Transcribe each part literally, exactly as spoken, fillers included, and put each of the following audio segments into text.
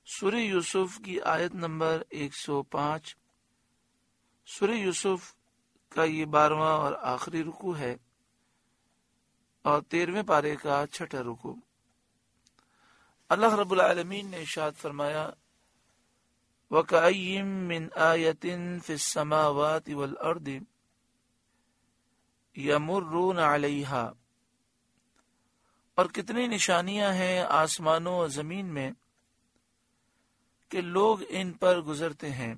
سورہ یوسف کی آیت نمبر ایک سو پانچ. سورہ یوسف کا یہ بارہواں اور آخری رکوع ہے اور تیرہویں پارے کا چھٹا رکوع. اللہ رب العالمین نے ارشاد فرمایا وَكَأَيٍّ مِّنْ آيَةٍ فِي السَّمَاوَاتِ وَالْأَرْضِ يَمُرُّونَ عَلَيْهَا، اور کتنی نشانیاں ہیں آسمانوں اور زمین میں کہ لوگ ان پر گزرتے ہیں.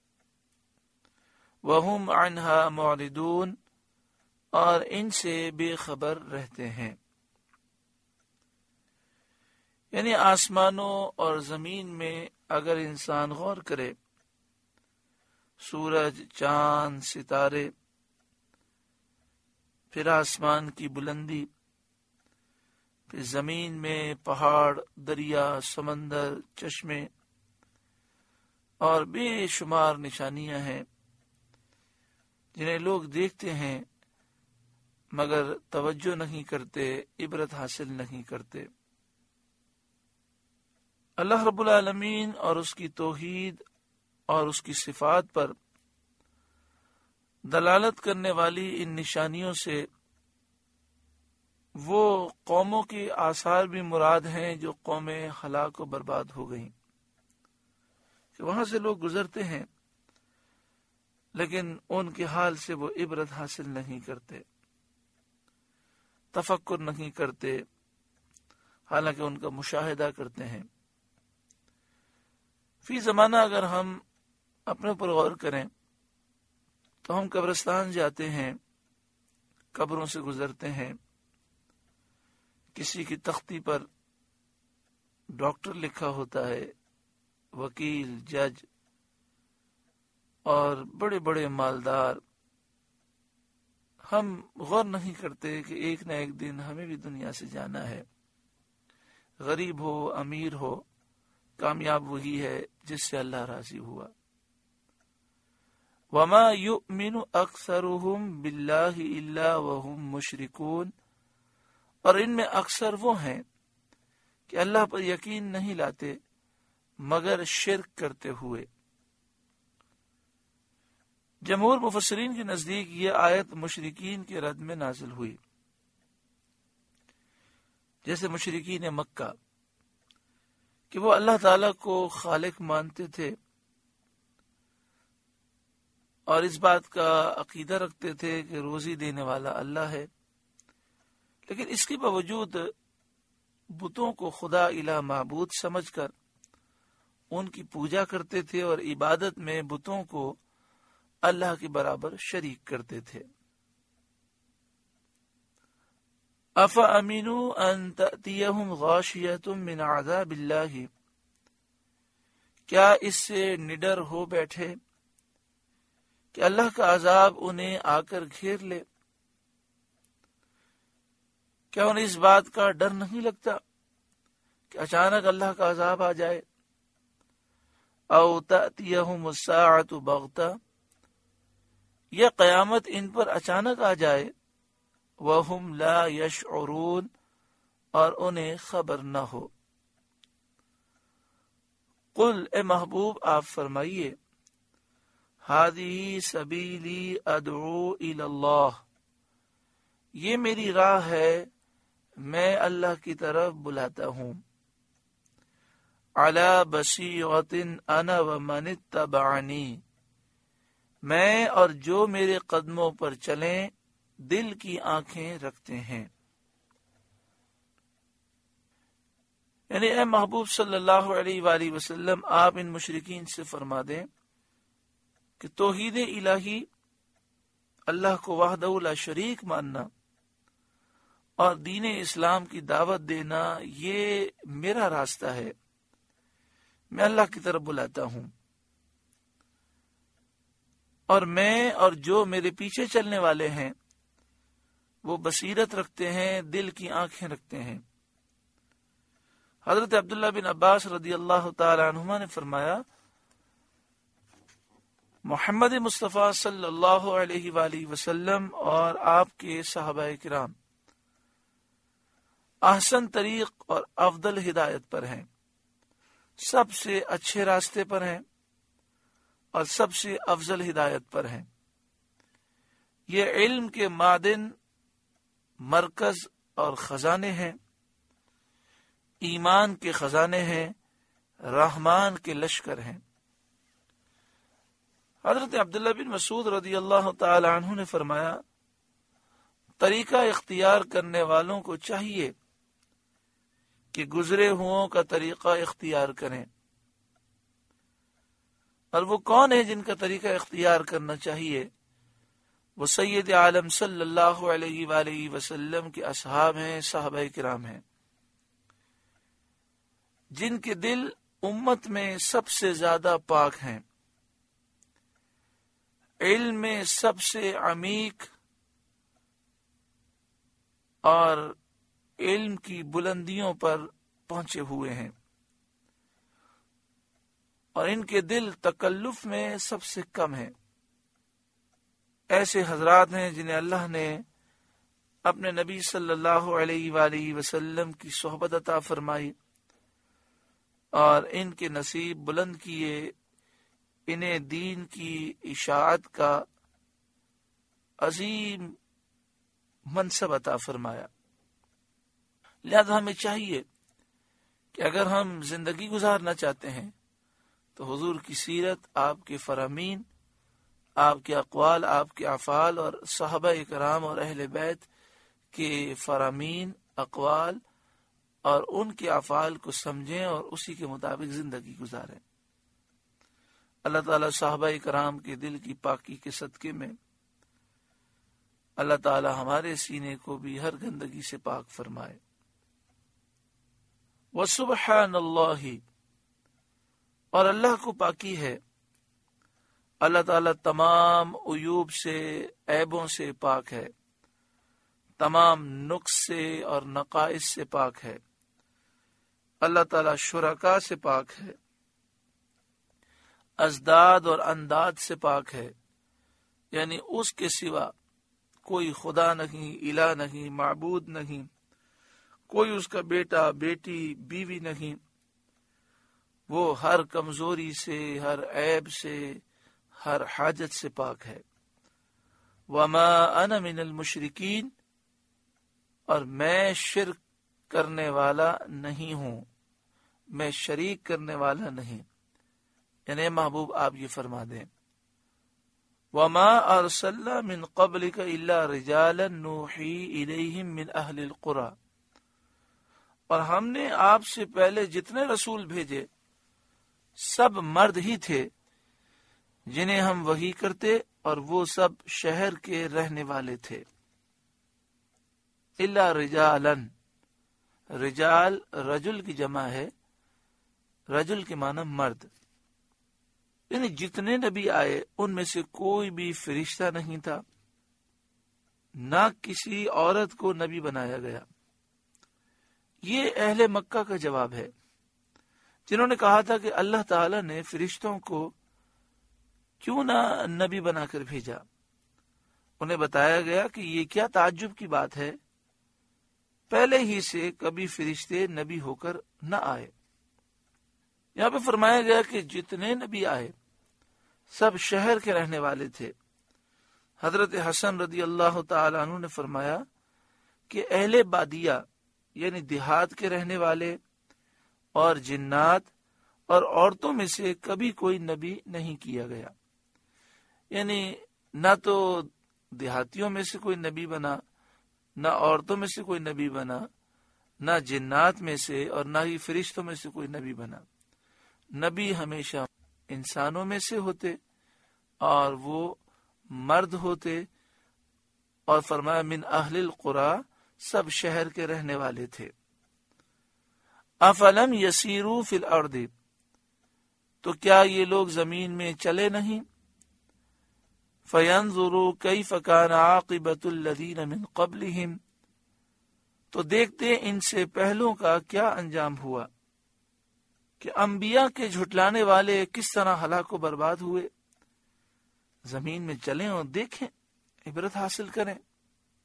وَهُمْ عَنْهَا مُعْرِضُونَ، اور ان سے بے خبر رہتے ہیں. یعنی آسمانوں اور زمین میں اگر انسان غور کرے، سورج، چاند، ستارے، پھر آسمان کی بلندی، پھر زمین میں پہاڑ، دریا، سمندر، چشمے اور بے شمار نشانیاں ہیں جنہیں لوگ دیکھتے ہیں مگر توجہ نہیں کرتے، عبرت حاصل نہیں کرتے. اللہ رب العالمین اور اس کی توحید اور اس کی صفات پر دلالت کرنے والی ان نشانیوں سے وہ قوموں کے آثار بھی مراد ہیں جو قومیں ہلاک و برباد ہو گئیں، کہ وہاں سے لوگ گزرتے ہیں لیکن ان کے حال سے وہ عبرت حاصل نہیں کرتے، تفکر نہیں کرتے، حالانکہ ان کا مشاہدہ کرتے ہیں. فی زمانہ اگر ہم اپنے اوپر غور کریں تو ہم قبرستان جاتے ہیں، قبروں سے گزرتے ہیں، کسی کی تختی پر ڈاکٹر لکھا ہوتا ہے، وکیل، جج اور بڑے بڑے مالدار. ہم غور نہیں کرتے کہ ایک نہ ایک دن ہمیں بھی دنیا سے جانا ہے. غریب ہو، امیر ہو، کامیاب وہی ہے جس سے اللہ راضی ہوا. وما یؤمن اکثرهم باللہ الا وهم مشرکون، اور ان میں اکثر وہ ہیں کہ اللہ پر یقین نہیں لاتے مگر شرک کرتے ہوئے. جمہور مفسرین کے نزدیک یہ آیت مشرکین کے رد میں نازل ہوئی، جیسے مشرکین مکہ کہ وہ اللہ تعالیٰ کو خالق مانتے تھے اور اس بات کا عقیدہ رکھتے تھے کہ روزی دینے والا اللہ ہے، لیکن اس کے باوجود بتوں کو خدا الہ معبود سمجھ کر ان کی پوجا کرتے تھے اور عبادت میں بتوں کو اللہ کے برابر شریک کرتے تھے. افامنوا ان تأتیہم غاشیۃ من عذاب اللہ، کیا اس سے نڈر ہو بیٹھے کہ اللہ کا عذاب انہیں آ کر گھیر لے؟ کیا انہیں اس بات کا ڈر نہیں لگتا کہ اچانک اللہ کا عذاب آ جائے؟ او تأتیہم الساعۃ بغتہ، یا قیامت ان پر اچانک آ جائے، وَهُمْ لَا يَشْعُرُونَ، اور انہیں خبر نہ ہو. قل، اے محبوب آپ فرمائیے، هَذِهِ سَبِيلِي أَدْعُو إِلَى اللَّهِ، یہ میری راہ ہے، میں اللہ کی طرف بلاتا ہوں. عَلَى بَصِيرَةٍ أَنَا وَمَنِ اتَّبَعَنِي، میں اور جو میرے قدموں پر چلیں دل کی آنکھیں رکھتے ہیں. یعنی اے محبوب صلی اللہ علیہ وآلہ وسلم، آپ ان مشرکین سے فرما دیں کہ توحید الہی، اللہ کو وحدہ لا شریک ماننا اور دین اسلام کی دعوت دینا، یہ میرا راستہ ہے، میں اللہ کی طرف بلاتا ہوں، اور میں اور جو میرے پیچھے چلنے والے ہیں وہ بصیرت رکھتے ہیں، دل کی آنکھیں رکھتے ہیں. حضرت عبداللہ بن عباس رضی اللہ تعالی عنہما نے فرمایا، محمد مصطفیٰ صلی اللہ علیہ وآلہ وسلم اور آپ کے صحابہ کرام احسن طریق اور افضل ہدایت پر ہیں. سب سے اچھے راستے پر ہیں اور سب سے افضل ہدایت پر ہیں۔ یہ علم کے معدن، مرکز اور خزانے ہیں، ایمان کے خزانے ہیں، رحمان کے لشکر ہیں۔ حضرت عبداللہ بن مسعود رضی اللہ تعالی عنہ نے فرمایا، طریقہ اختیار کرنے والوں کو چاہیے کہ گزرے ہوں کا طریقہ اختیار کریں۔ اور وہ کون ہے جن کا طریقہ اختیار کرنا چاہیے؟ وہ سید عالم صلی اللہ علیہ وآلہ وسلم کے اصحاب ہیں، صحابہ کرام ہیں، جن کے دل امت میں سب سے زیادہ پاک ہیں، علم میں سب سے عمیق اور علم کی بلندیوں پر پہنچے ہوئے ہیں، اور ان کے دل تکلف میں سب سے کم ہیں۔ ایسے حضرات ہیں جنہیں اللہ نے اپنے نبی صلی اللہ علیہ وآلہ وسلم کی صحبت عطا فرمائی اور ان کے نصیب بلند کیے، انہیں دین کی اشاعت کا عظیم منصب عطا فرمایا۔ لہذا ہمیں چاہیے کہ اگر ہم زندگی گزارنا چاہتے ہیں تو حضور کی سیرت، آپ کے فرامین، آپ کے اقوال، آپ کے افعال اور صحابہ کرام اور اہل بیت کے فرامین، اقوال اور ان کے افعال کو سمجھیں اور اسی کے مطابق زندگی گزاریں۔ اللہ تعالیٰ صحابہ کرام کے دل کی پاکی کے صدقے میں اللہ تعالیٰ ہمارے سینے کو بھی ہر گندگی سے پاک فرمائے۔ وسبحان اللہ، اور اللہ کو پاکی ہے، اللہ تعالیٰ تمام عیوب سے، عیبوں سے پاک ہے، تمام نقص سے اور نقائص سے پاک ہے۔ اللہ تعالیٰ شرکا سے پاک ہے، ازداد اور انداد سے پاک ہے، یعنی اس کے سوا کوئی خدا نہیں، الہ نہیں، معبود نہیں، کوئی اس کا بیٹا، بیٹی، بیوی نہیں۔ وہ ہر کمزوری سے، ہر عیب سے، ہر حاجت سے پاک ہے۔ وما انا من المشرکین، اور میں شرک کرنے والا نہیں ہوں، میں شریک کرنے والا نہیں، یعنی محبوب آپ یہ فرما دیں، وما ارسلنا من قبلک الا رجالا نوحی الیہم من اہل القری، اور ہم نے آپ سے پہلے جتنے رسول بھیجے سب مرد ہی تھے جنہیں ہم وحی کرتے، اور وہ سب شہر کے رہنے والے تھے۔ الا رجالا، رجال رجل کی جمع ہے، رجل کے معنی مرد، یعنی جتنے نبی آئے ان میں سے کوئی بھی فرشتہ نہیں تھا، نہ کسی عورت کو نبی بنایا گیا۔ یہ اہل مکہ کا جواب ہے جنہوں نے کہا تھا کہ اللہ تعالی نے فرشتوں کو کیوں نہ نبی بنا کر بھیجا۔ انہیں بتایا گیا کہ یہ کیا تعجب کی بات ہے، پہلے ہی سے کبھی فرشتے نبی ہو کر نہ آئے۔ یہاں پہ فرمایا گیا کہ جتنے نبی آئے سب شہر کے رہنے والے تھے۔ حضرت حسن رضی اللہ تعالی عنہ نے فرمایا کہ اہل بادیہ یعنی دیہات کے رہنے والے اور جنات اور عورتوں میں سے کبھی کوئی نبی نہیں کیا گیا، یعنی نہ تو دیہاتیوں میں سے کوئی نبی بنا، نہ عورتوں میں سے کوئی نبی بنا، نہ جنات میں سے اور نہ ہی فرشتوں میں سے کوئی نبی بنا۔ نبی ہمیشہ انسانوں میں سے ہوتے اور وہ مرد ہوتے، اور فرمایا من اہل القری، سب شہر کے رہنے والے تھے۔ افلم یسیروا فی الارض، تو کیا یہ لوگ زمین میں چلے نہیں؟ فینظروا کیف کان عاقبۃ الذین من قبلہم، تو دیکھتے ان سے پہلوں کا کیا انجام ہوا، کہ انبیاء کے جھٹلانے والے کس طرح ہلاک و برباد ہوئے۔ زمین میں چلیں اور دیکھیں، عبرت حاصل کریں۔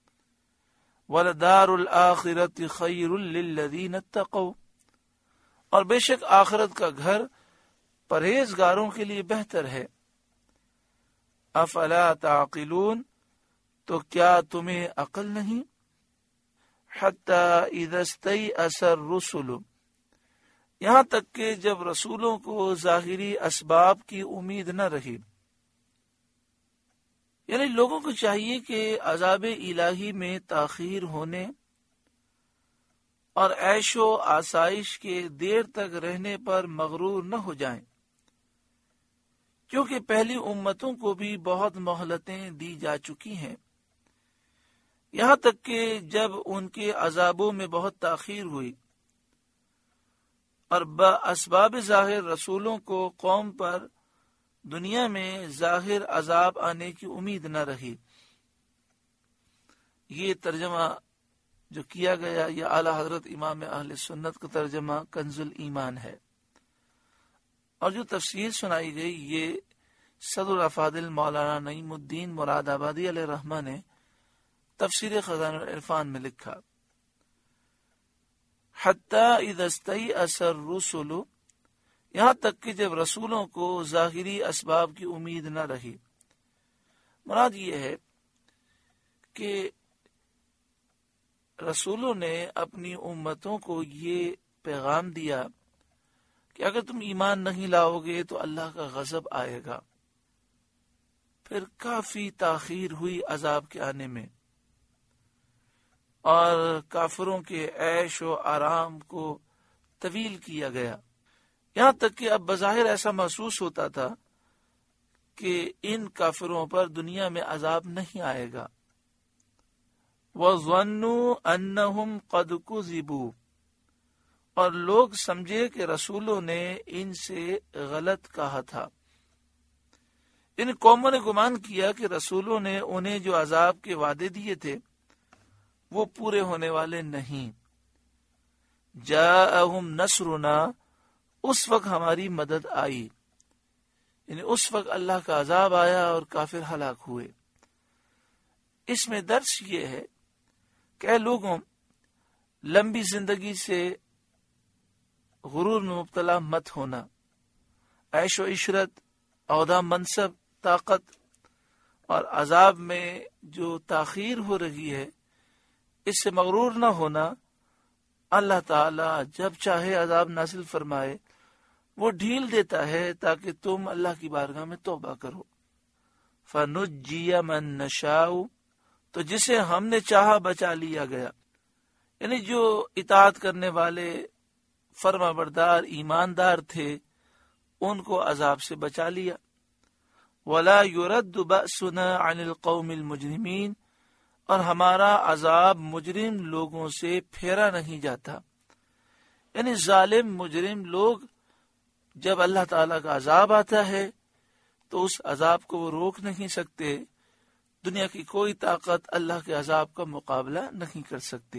وَلَدَارُ الْآخِرَةِ خَيْرٌ لِلَّذِينَ اتَّقَوْا، اور بے شک آخرت کا گھر پرہیزگاروں کے لیے بہتر ہے۔ افلا تعقلون، تو کیا تمہیں عقل نہیں؟ حتی اذا استیأس الرسل، یہاں تک کہ جب رسولوں کو ظاہری اسباب کی امید نہ رہی، یعنی لوگوں کو چاہیے کہ عذاب الہی میں تاخیر ہونے اور عیش و آسائش کے دیر تک رہنے پر مغرور نہ ہو جائیں، کیونکہ پہلی امتوں کو بھی بہت مہلتیں دی جا چکی ہیں، یہاں تک کہ جب ان کے عذابوں میں بہت تاخیر ہوئی اور باسباب ظاہر رسولوں کو قوم پر دنیا میں ظاہر عذاب آنے کی امید نہ رہی۔ یہ ترجمہ جو کیا گیا یہ اعلی حضرت امام اہل سنت کا ترجمہ کنز الایمان ہے، اور جو تفسیر سنائی گئی یہ صدر افاضل مولانا نعیم الدین مراد آبادی علیہ الرحمہ نے تفسیر خزانہ العرفان میں لکھا، حتی اذا استیأس الرسل، یہاں تک کہ جب رسولوں کو ظاہری اسباب کی امید نہ رہی۔ مراد یہ ہے کہ رسولوں نے اپنی امتوں کو یہ پیغام دیا کہ اگر تم ایمان نہیں لاؤ گے تو اللہ کا غضب آئے گا۔ پھر کافی تاخیر ہوئی عذاب کے آنے میں، اور کافروں کے عیش و آرام کو طویل کیا گیا، یہاں تک کہ اب بظاہر ایسا محسوس ہوتا تھا کہ ان کافروں پر دنیا میں عذاب نہیں آئے گا۔ وَظَنُّوا أَنَّهُمْ قَدْ كُذِبُوا، اور لوگ سمجھے کہ رسولوں نے ان سے غلط کہا تھا۔ ان قوموں نے گمان کیا کہ رسولوں نے انہیں جو عذاب کے وعدے دیے تھے وہ پورے ہونے والے نہیں۔ جاءہم نصرنا، اس وقت ہماری مدد آئی، یعنی اس وقت اللہ کا عذاب آیا اور کافر ہلاک ہوئے۔ اس میں درس یہ ہے کہ اے لوگوں، لمبی زندگی سے غرور میں مبتلا مت ہونا، عیش و عشرت، عہدہ، منصب، طاقت اور عذاب میں جو تاخیر ہو رہی ہے اس سے مغرور نہ ہونا۔ اللہ تعالی جب چاہے عذاب نازل فرمائے وہ ڈھیل دیتا ہے تاکہ تم اللہ کی بارگاہ میں توبہ کرو۔ فَنُجِّيَ مَن نَّشَاءُ، تو جسے ہم نے چاہا بچا لیا گیا، یعنی جو اطاعت کرنے والے فرما بردار ایماندار تھے ان کو عذاب سے بچا لیا۔ وَلَا يُرَدُّ بَأْسُنَا عَنِ الْقَوْمِ الْمُجْرِمِينَ، اور ہمارا عذاب مجرم لوگوں سے پھیرا نہیں جاتا، یعنی ظالم مجرم لوگ جب اللہ تعالیٰ کا عذاب آتا ہے تو اس عذاب کو وہ روک نہیں سکتے، دنیا کی کوئی طاقت اللہ کے عذاب کا مقابلہ نہیں کر سکتی۔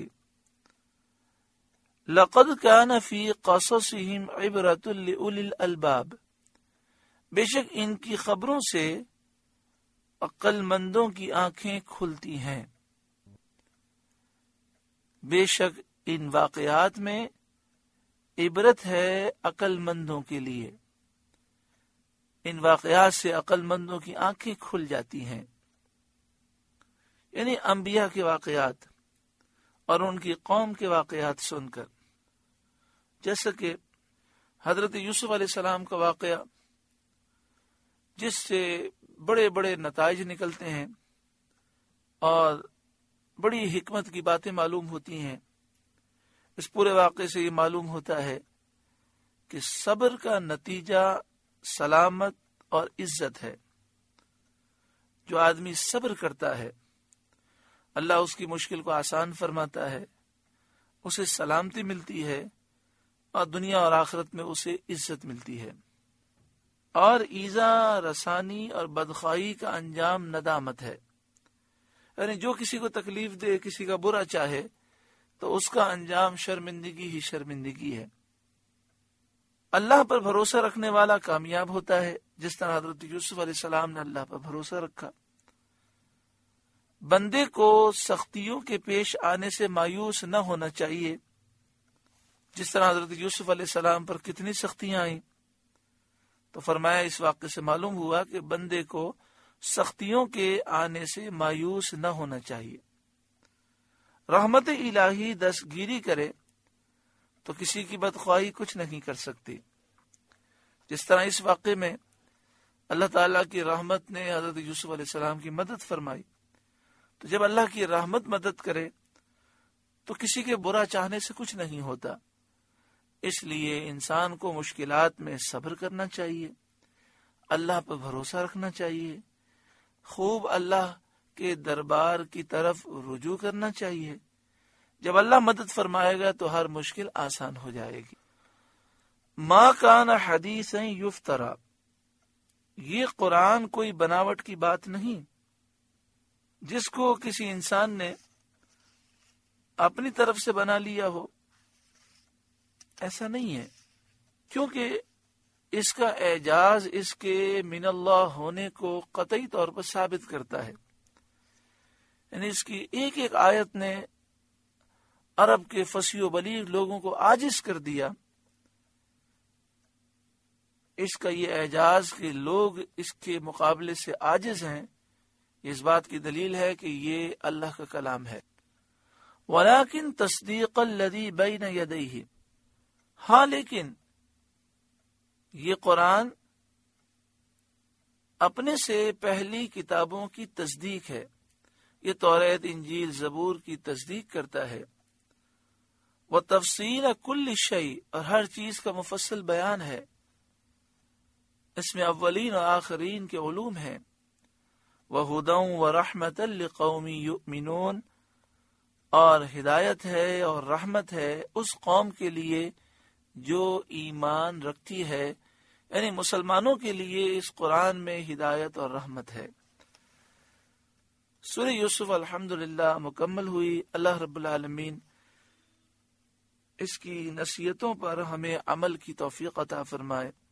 لَقَدْ كَانَ فِي قَصَصِهِمْ عِبْرَةٌ لِأُولِي الْأَلْبَابِ، بے شک ان کی خبروں سے عقل مندوں کی آنکھیں کھلتی ہیں۔ بے شک ان واقعات میں عبرت ہے عقل مندوں کے لیے، ان واقعات سے عقل مندوں کی آنکھیں کھل جاتی ہیں، یعنی انبیاء کے واقعات اور ان کی قوم کے واقعات سن کر، جیسا کہ حضرت یوسف علیہ السلام کا واقعہ جس سے بڑے بڑے نتائج نکلتے ہیں اور بڑی حکمت کی باتیں معلوم ہوتی ہیں۔ اس پورے واقعے سے یہ معلوم ہوتا ہے کہ صبر کا نتیجہ سلامت اور عزت ہے۔ جو آدمی صبر کرتا ہے اللہ اس کی مشکل کو آسان فرماتا ہے، اسے سلامتی ملتی ہے اور دنیا اور آخرت میں اسے عزت ملتی ہے، اور ایذا رسانی اور بدخواہی کا انجام ندامت ہے، یعنی جو کسی کو تکلیف دے، کسی کا برا چاہے تو اس کا انجام شرمندگی ہی شرمندگی ہے۔ اللہ پر بھروسہ رکھنے والا کامیاب ہوتا ہے، جس طرح حضرت یوسف علیہ السلام نے اللہ پر بھروسہ رکھا۔ بندے کو سختیوں کے پیش آنے سے مایوس نہ ہونا چاہیے، جس طرح حضرت یوسف علیہ السلام پر کتنی سختیاں آئیں، تو فرمایا اس واقعے سے معلوم ہوا کہ بندے کو سختیوں کے آنے سے مایوس نہ ہونا چاہیے۔ رحمت الہی دستگیری کرے تو کسی کی بدخواہی کچھ نہیں کر سکتی۔ جس طرح اس واقعے میں اللہ تعالیٰ کی رحمت نے حضرت یوسف علیہ السلام کی مدد فرمائی، تو جب اللہ کی رحمت مدد کرے تو کسی کے برا چاہنے سے کچھ نہیں ہوتا۔ اس لیے انسان کو مشکلات میں صبر کرنا چاہیے، اللہ پر بھروسہ رکھنا چاہیے، خوب اللہ کے دربار کی طرف رجوع کرنا چاہیے۔ جب اللہ مدد فرمائے گا تو ہر مشکل آسان ہو جائے گی۔ ما کان حدیثا یفترا، یہ قرآن کوئی بناوٹ کی بات نہیں جس کو کسی انسان نے اپنی طرف سے بنا لیا ہو، ایسا نہیں ہے، کیونکہ اس کا اعجاز اس کے من اللہ ہونے کو قطعی طور پر ثابت کرتا ہے۔ یعنی اس کی ایک ایک آیت نے عرب کے فصیح و بلیغ لوگوں کو عاجز کر دیا۔ اس کا یہ اعجاز کہ لوگ اس کے مقابلے سے عاجز ہیں، اس بات کی دلیل ہے کہ یہ اللہ کا کلام ہے۔ وَلَكِن تَصْدِيقَ الَّذِي بَيْنَ يَدَيْهِ، ہاں لیکن یہ قرآن اپنے سے پہلی کتابوں کی تصدیق ہے، یہ توریت انجیل زبور کی تصدیق کرتا ہے۔ وَتَفْصِيلَ كُلِّ شَيْءٍ، اور ہر چیز کا مفصل بیان ہے، اس میں اولین و آخرین کے علوم ہیں۔ وَهُدًى وَرَحْمَةً لِقَوْمٍ يُؤْمِنُونَ، اور ہدایت ہے اور رحمت ہے اس قوم کے لیے جو ایمان رکھتی ہے، یعنی مسلمانوں کے لیے اس قرآن میں ہدایت اور رحمت ہے۔ سورہ یوسف الحمدللہ مکمل ہوئی۔ اللہ رب العالمین اس کی نصیحتوں پر ہمیں عمل کی توفیق عطا فرمائے۔